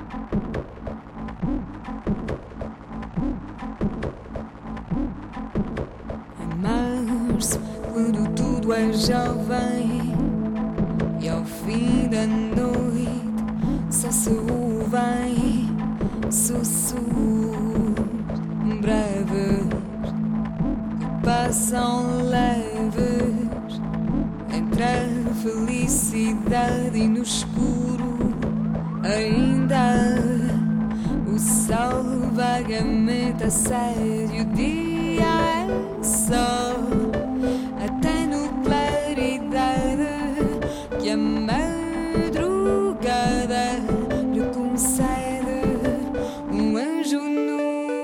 Em março, quando tudo é jovem e ao fim da noite só se ouvem sussurros breves que passam leves entre a felicidade e no escuro. Ainda o sol vagamente acende, o dia é só até no claridade que a madrugada lhe concede um anjo nu.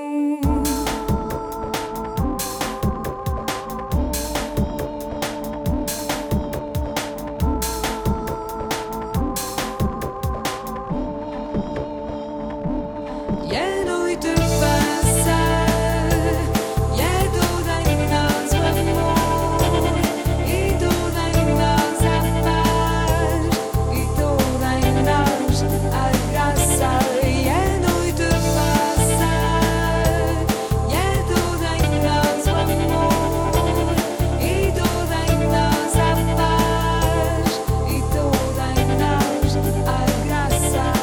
E a noite passa, e é toda em nós o amor, e toda em nós a paz, e toda em nós a graça. E a noite passa, e é toda em nós o amor, e toda em nós a paz, e toda em nós a graça.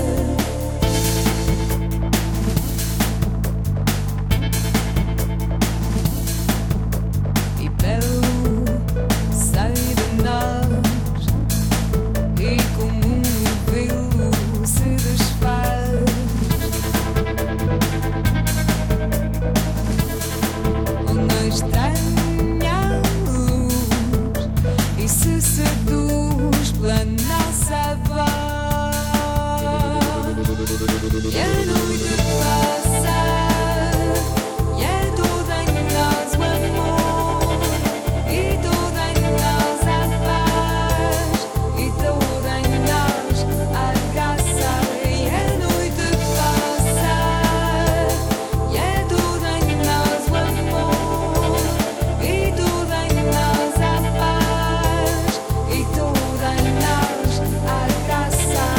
E belo sai de nós, e como um novelo se desfaz, na estranha luz, e se seduz pela nossa voz. E a noite passa, e é toda em nós o amor, e toda em nós a paz, e toda em nós a graça. E a noite passa, e é toda em nós o amor, e toda em nós a paz, e toda em nós a graça.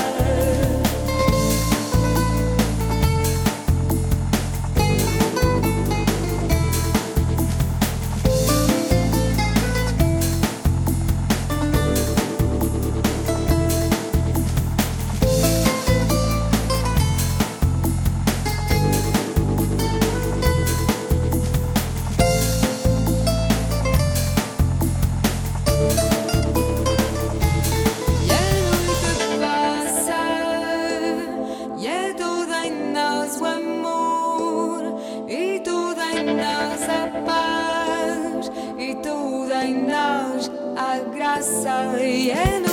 E a noite passa, e é toda em nós o amor, e toda em nós a paz, e toda em nós a graça. E a